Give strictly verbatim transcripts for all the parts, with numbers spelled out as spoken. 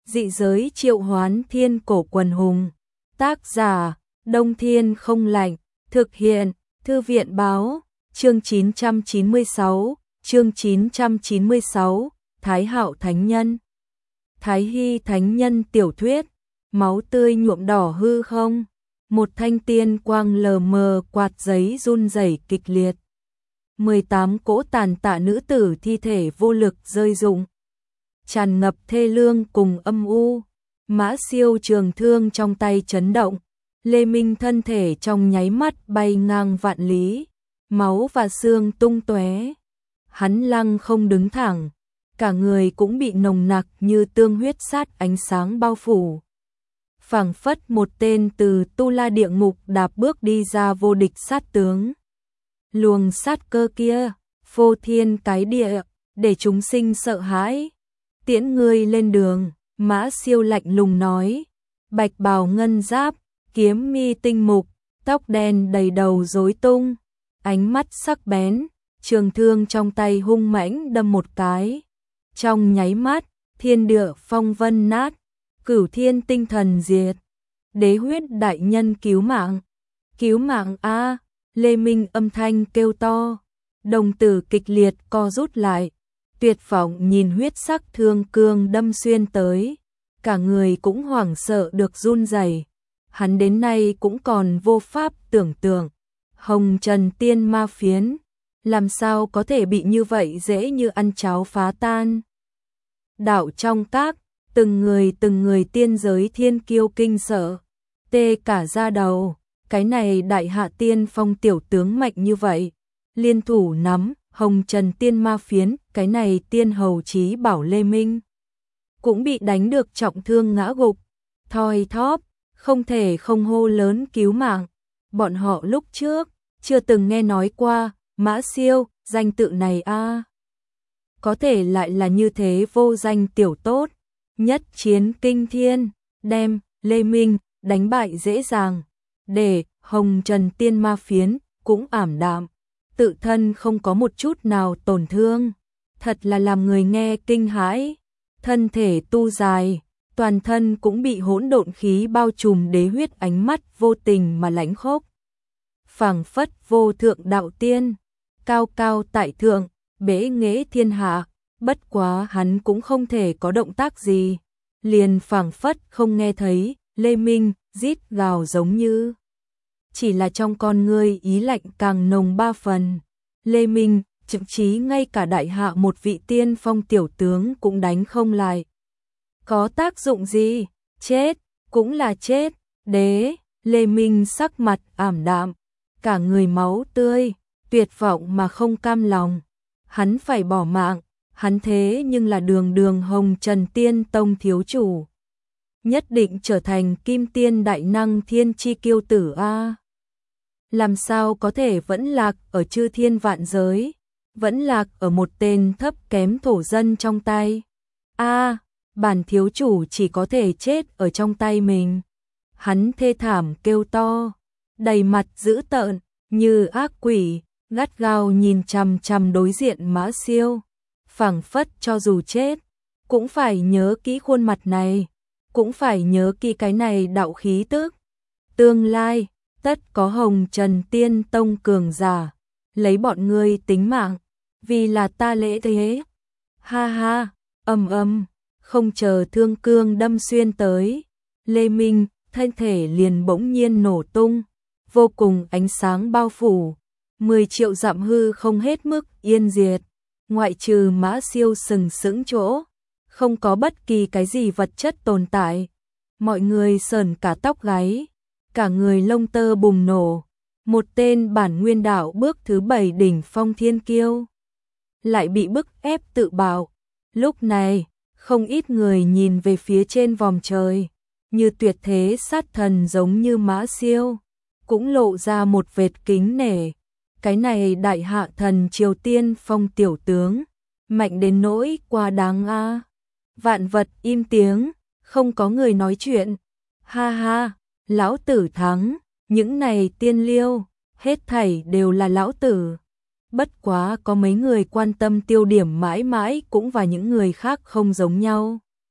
Dị giới triệu hoán thiên cổ quần hùng. Tác giả, Đông Thiên không lạnh. Thực hiện, Thư viện báo. Chương chín trăm chín mươi sáu, chương chín trăm chín mươi sáu, Thái Hạo Thánh Nhân. Thái Hy Thánh Nhân tiểu thuyết, máu tươi nhuộm đỏ hư không. Một thanh tiên quang lờ mờ quạt giấy run rẩy kịch liệt. mười tám cỗ tàn tạ nữ tử thi thể vô lực rơi rụng. Tràn ngập thê lương cùng âm u. Mã Siêu trường thương trong tay chấn động. Lê Minh thân thể trong nháy mắt bay ngang vạn lý. Máu và xương tung tóe. Hắn lăng không đứng thẳng. Cả người cũng bị nồng nặc như tương huyết sát ánh sáng bao phủ. Phảng phất một tên từ tu la địa ngục đạp bước đi ra vô địch sát tướng. Luồng sát cơ kia, phô thiên cái địa, để chúng sinh sợ hãi. Tiễn ngươi lên đường, Mã Siêu lạnh lùng nói. Bạch bào ngân giáp, kiếm mi tinh mục, tóc đen đầy đầu rối tung. Ánh mắt sắc bén, trường thương trong tay hung mãnh đâm một cái. Trong nháy mắt, thiên địa phong vân nát, cửu thiên tinh thần diệt. Đế huyết đại nhân cứu mạng. Cứu mạng a! Lê Minh âm thanh kêu to. Đồng tử kịch liệt co rút lại. Tuyệt vọng nhìn huyết sắc thương cương đâm xuyên tới. Cả người cũng hoảng sợ được run rẩy. Hắn đến nay cũng còn vô pháp tưởng tượng. Hồng Trần Tiên Ma Phiến, làm sao có thể bị như vậy dễ như ăn cháo phá tan. Đạo trong các, từng người từng người tiên giới thiên kiêu kinh sợ. Tê cả da đầu, cái này đại hạ tiên phong tiểu tướng mạnh như vậy. Liên thủ nắm, Hồng Trần Tiên Ma Phiến, cái này tiên hầu chí bảo Lê Minh. Cũng bị đánh được trọng thương ngã gục. Thoi thóp, không thể không hô lớn cứu mạng. Bọn họ lúc trước, chưa từng nghe nói qua, Mã Siêu, danh tự này a, có thể lại là như thế vô danh tiểu tốt. Nhất chiến kinh thiên, đem Lê Minh đánh bại dễ dàng. Để Hồng Trần Tiên Ma Phiến cũng ảm đạm. Tự thân không có một chút nào tổn thương. Thật là làm người nghe kinh hãi. Thân thể tu dài, toàn thân cũng bị hỗn độn khí bao trùm, đế huyết ánh mắt vô tình mà lãnh khốc. Phảng phất vô thượng đạo tiên, cao cao tại thượng, bế nghệ thiên hạ. Bất quá hắn cũng không thể có động tác gì. Liền phảng phất không nghe thấy Lê Minh rít gào giống như. Chỉ là trong con ngươi ý lạnh càng nồng ba phần. Lê Minh, thậm chí ngay cả đại hạ một vị tiên phong tiểu tướng cũng đánh không lại. Có tác dụng gì? Chết, cũng là chết. Đế, Lê Minh sắc mặt ảm đạm, cả người máu tươi, tuyệt vọng mà không cam lòng. Hắn phải bỏ mạng, hắn thế nhưng là đường đường Hồng Trần Tiên Tông thiếu chủ. Nhất định trở thành kim tiên đại năng thiên chi kiêu tử a. Làm sao có thể vẫn lạc ở chư thiên vạn giới, vẫn lạc ở một tên thấp kém thổ dân trong tay. A, bản thiếu chủ chỉ có thể chết ở trong tay mình. Hắn thê thảm kêu to, đầy mặt dữ tợn, như ác quỷ, gắt gao nhìn chằm chằm đối diện Mã Siêu. Phảng phất cho dù chết, cũng phải nhớ kỹ khuôn mặt này, cũng phải nhớ kỹ cái này đạo khí tức. Tương lai, tất có Hồng Trần Tiên Tông cường giả, lấy bọn ngươi tính mạng, vì là ta lễ thế. Ha ha, ầm ầm, không chờ thương cương đâm xuyên tới, Lê Minh, thân thể liền bỗng nhiên nổ tung, vô cùng ánh sáng bao phủ, mười triệu dặm hư không hết mức yên diệt, ngoại trừ Mã Siêu sừng sững chỗ, không có bất kỳ cái gì vật chất tồn tại. Mọi người sởn cả tóc gáy, cả người lông tơ bùng nổ. Một tên bản nguyên đạo bước thứ bảy đỉnh phong thiên kiêu, lại bị bức ép tự bạo. Lúc này, không ít người nhìn về phía trên vòm trời, như tuyệt thế sát thần giống như Mã Siêu, cũng lộ ra một vệt kính nể. Cái này đại hạ thần Triều Tiên phong tiểu tướng, mạnh đến nỗi quá đáng a. Vạn vật im tiếng, không có người nói chuyện. Ha ha, lão tử thắng, những này tiên liêu, hết thảy đều là lão tử. Bất quá có mấy người quan tâm tiêu điểm mãi mãi cũng và những người khác không giống nhau.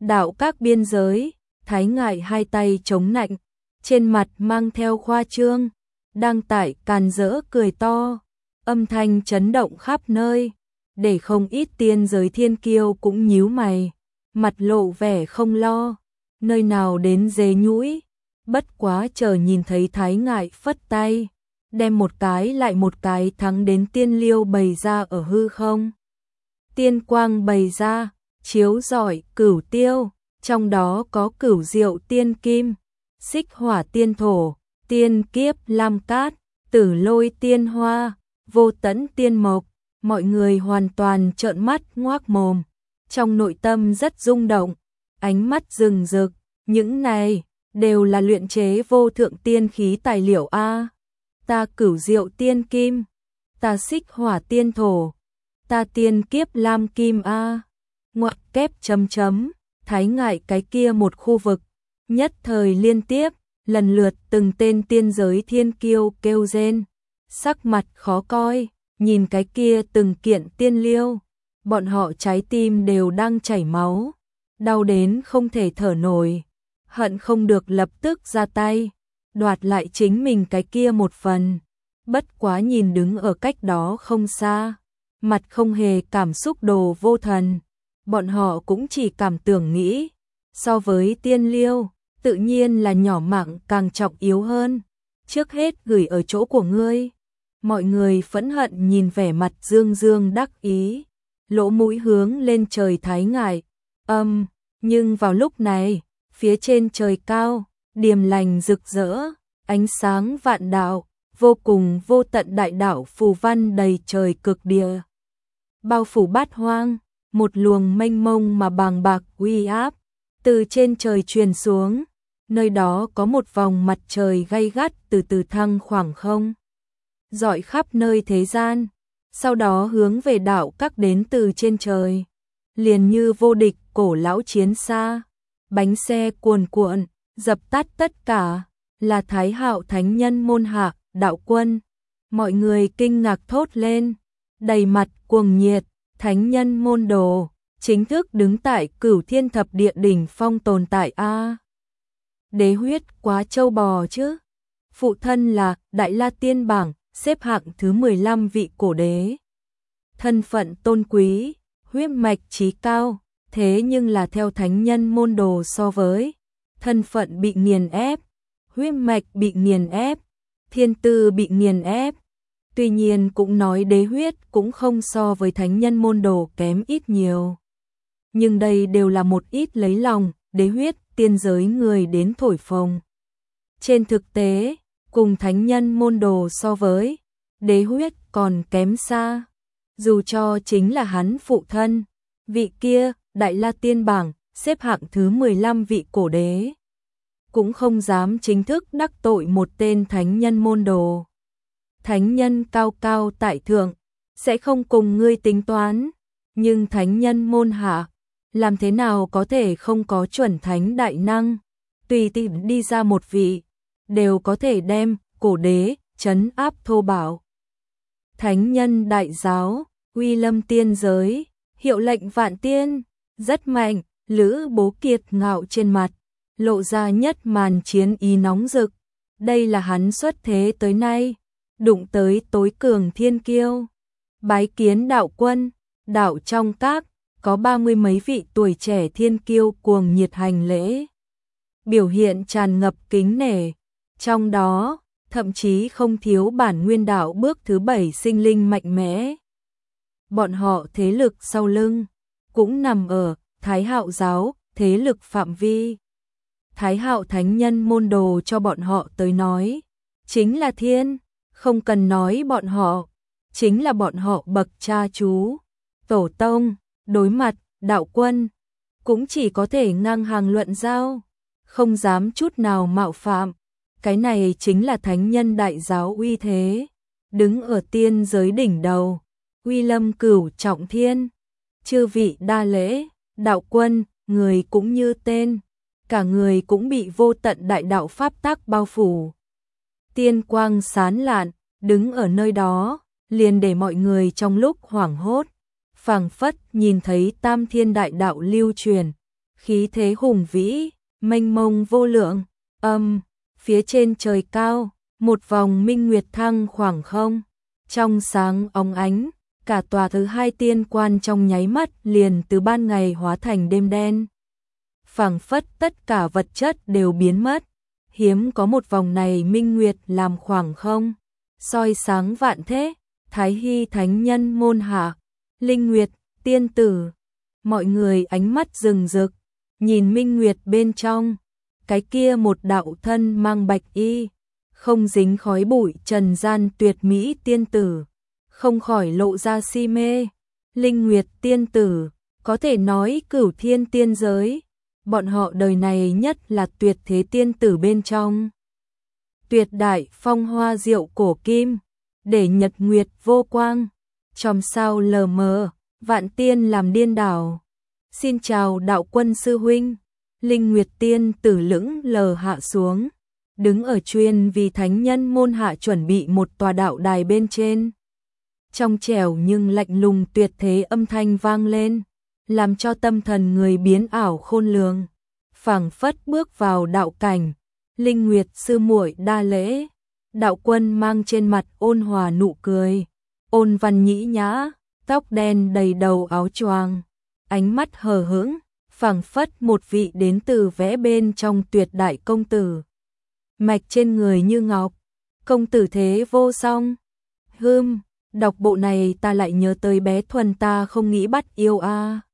đạo các biên giới, Thái Ngại hai tay chống nạnh, trên mặt mang theo khoa trương, đang tại càn rỡ cười to, âm thanh chấn động khắp nơi, để không ít tiên giới thiên kiêu cũng nhíu mày, mặt lộ vẻ không lo, nơi nào đến dế nhũi, bất quá chờ nhìn thấy Thái Ngại phất tay, đem một cái lại một cái thắng đến tiên liêu bày ra ở hư không. Tiên quang bày ra, chiếu rọi cửu tiêu, trong đó có cửu diệu tiên kim, xích hỏa tiên thổ, tiên kiếp lam cát, tử lôi tiên hoa, vô tẫn tiên mộc, mọi người hoàn toàn trợn mắt ngoác mồm, trong nội tâm rất rung động, ánh mắt rừng rực, những này đều là luyện chế vô thượng tiên khí tài liệu a. Ta cửu diệu tiên kim, ta xích hỏa tiên thổ, ta tiên kiếp lam kim a. Ngoặc kép chấm chấm, Thái Ngại cái kia một khu vực, nhất thời liên tiếp, lần lượt từng tên tiên giới thiên kiêu kêu rên, sắc mặt khó coi, nhìn cái kia từng kiện tiên liêu, bọn họ trái tim đều đang chảy máu, đau đến không thể thở nổi, hận không được lập tức ra tay, đoạt lại chính mình cái kia một phần. Bất quá nhìn đứng ở cách đó không xa, mặt không hề cảm xúc Đồ Vô Thần, bọn họ cũng chỉ cảm tưởng nghĩ, so với tiên liêu, tự nhiên là nhỏ mạng càng trọng yếu hơn, trước hết gửi ở chỗ của ngươi. Mọi người phẫn hận nhìn vẻ mặt dương dương đắc ý, lỗ mũi hướng lên trời Thái Ngại, âm, nhưng vào lúc này, phía trên trời cao, điềm lành rực rỡ, ánh sáng vạn đạo, vô cùng vô tận đại đạo phù văn đầy trời cực địa. Bao phủ bát hoang, một luồng mênh mông mà bàng bạc uy áp, từ trên trời truyền xuống, nơi đó có một vòng mặt trời gay gắt từ từ thăng khoảng không, rọi khắp nơi thế gian, sau đó hướng về đạo các đến từ trên trời, liền như vô địch cổ lão chiến xa, bánh xe cuồn cuộn, dập tắt tất cả, là Thái Hạo thánh nhân môn hạ, đạo quân. Mọi người kinh ngạc thốt lên, đầy mặt cuồng nhiệt, thánh nhân môn đồ, chính thức đứng tại cửu thiên thập địa đỉnh phong tồn tại a. Đế huyết quá châu bò chứ. Phụ thân là Đại La Tiên bảng, xếp hạng thứ mười lăm vị cổ đế. Thân phận tôn quý, huyết mạch chí cao, thế nhưng là theo thánh nhân môn đồ so với, thân phận bị nghiền ép, huyết mạch bị nghiền ép, thiên tư bị nghiền ép. Tuy nhiên cũng nói đế huyết cũng không so với thánh nhân môn đồ kém ít nhiều. Nhưng đây đều là một ít lấy lòng, đế huyết tiên giới người đến thổi phồng. Trên thực tế, cùng thánh nhân môn đồ so với, đế huyết còn kém xa. Dù cho chính là hắn phụ thân, vị kia, Đại La Tiên bảng, xếp hạng thứ mười lăm vị cổ đế, cũng không dám chính thức đắc tội một tên thánh nhân môn đồ. Thánh nhân cao cao tại thượng, sẽ không cùng ngươi tính toán, nhưng thánh nhân môn hạ, làm thế nào có thể không có chuẩn thánh đại năng, tùy tiện đi ra một vị, đều có thể đem cổ đế trấn áp thô bạo. Thánh nhân đại giáo, uy lâm tiên giới, hiệu lệnh vạn tiên, rất mạnh, Lữ Bố Kiệt ngạo trên mặt, lộ ra nhất màn chiến ý nóng rực, đây là hắn xuất thế tới nay, đụng tới tối cường thiên kiêu. Bái kiến đạo quân, đạo trong các, có ba mươi mấy vị tuổi trẻ thiên kiêu cuồng nhiệt hành lễ. Biểu hiện tràn ngập kính nể, trong đó, thậm chí không thiếu bản nguyên đạo bước thứ bảy sinh linh mạnh mẽ. Bọn họ thế lực sau lưng, cũng nằm ở Thái Hạo giáo, thế lực phạm vi. Thái Hạo thánh nhân môn đồ cho bọn họ tới nói, chính là thiên, không cần nói bọn họ, chính là bọn họ bậc cha chú, tổ tông, đối mặt, đạo quân, cũng chỉ có thể ngang hàng luận giao, không dám chút nào mạo phạm. Cái này chính là thánh nhân đại giáo uy thế, đứng ở tiên giới đỉnh đầu, uy lâm cửu trọng thiên, chư vị đa lễ, đạo quân, người cũng như tên, cả người cũng bị vô tận đại đạo pháp tắc bao phủ. Tiên quang sán lạn, đứng ở nơi đó, liền để mọi người trong lúc hoảng hốt, phảng phất nhìn thấy tam thiên đại đạo lưu truyền, khí thế hùng vĩ, mênh mông vô lượng, âm, phía trên trời cao, một vòng minh nguyệt thăng khoảng không, trong sáng óng ánh, cả tòa thứ hai tiên quan trong nháy mắt liền từ ban ngày hóa thành đêm đen. Phảng phất tất cả vật chất đều biến mất, hiếm có một vòng này minh nguyệt làm khoảng không, soi sáng vạn thế, Thái Hy thánh nhân môn hạ, Linh Nguyệt, tiên tử, mọi người ánh mắt rừng rực, nhìn minh nguyệt bên trong, cái kia một đạo thân mang bạch y, không dính khói bụi trần gian tuyệt mỹ tiên tử, không khỏi lộ ra si mê. Linh Nguyệt tiên tử, có thể nói cửu thiên tiên giới, bọn họ đời này nhất là tuyệt thế tiên tử bên trong. Tuyệt đại phong hoa diệu cổ kim, để nhật nguyệt vô quang, chòm sao lờ mờ, vạn tiên làm điên đảo. Xin chào đạo quân sư huynh. Linh Nguyệt tiên tử lững lờ hạ xuống, đứng ở chuyên vì thánh nhân môn hạ chuẩn bị một tòa đạo đài bên trên. Trong trẻo nhưng lạnh lùng tuyệt thế âm thanh vang lên, làm cho tâm thần người biến ảo khôn lường, phảng phất bước vào đạo cảnh. Linh Nguyệt sư muội đa lễ. Đạo quân mang trên mặt ôn hòa nụ cười, ôn văn nhĩ nhã, tóc đen đầy đầu áo choàng, ánh mắt hờ hững, phảng phất một vị đến từ vẽ bên trong tuyệt đại công tử. Mạch trên người như ngọc, công tử thế vô song. Hưm, đọc bộ này ta lại nhớ tới bé Thuần ta không nghĩ bắt yêu a. À.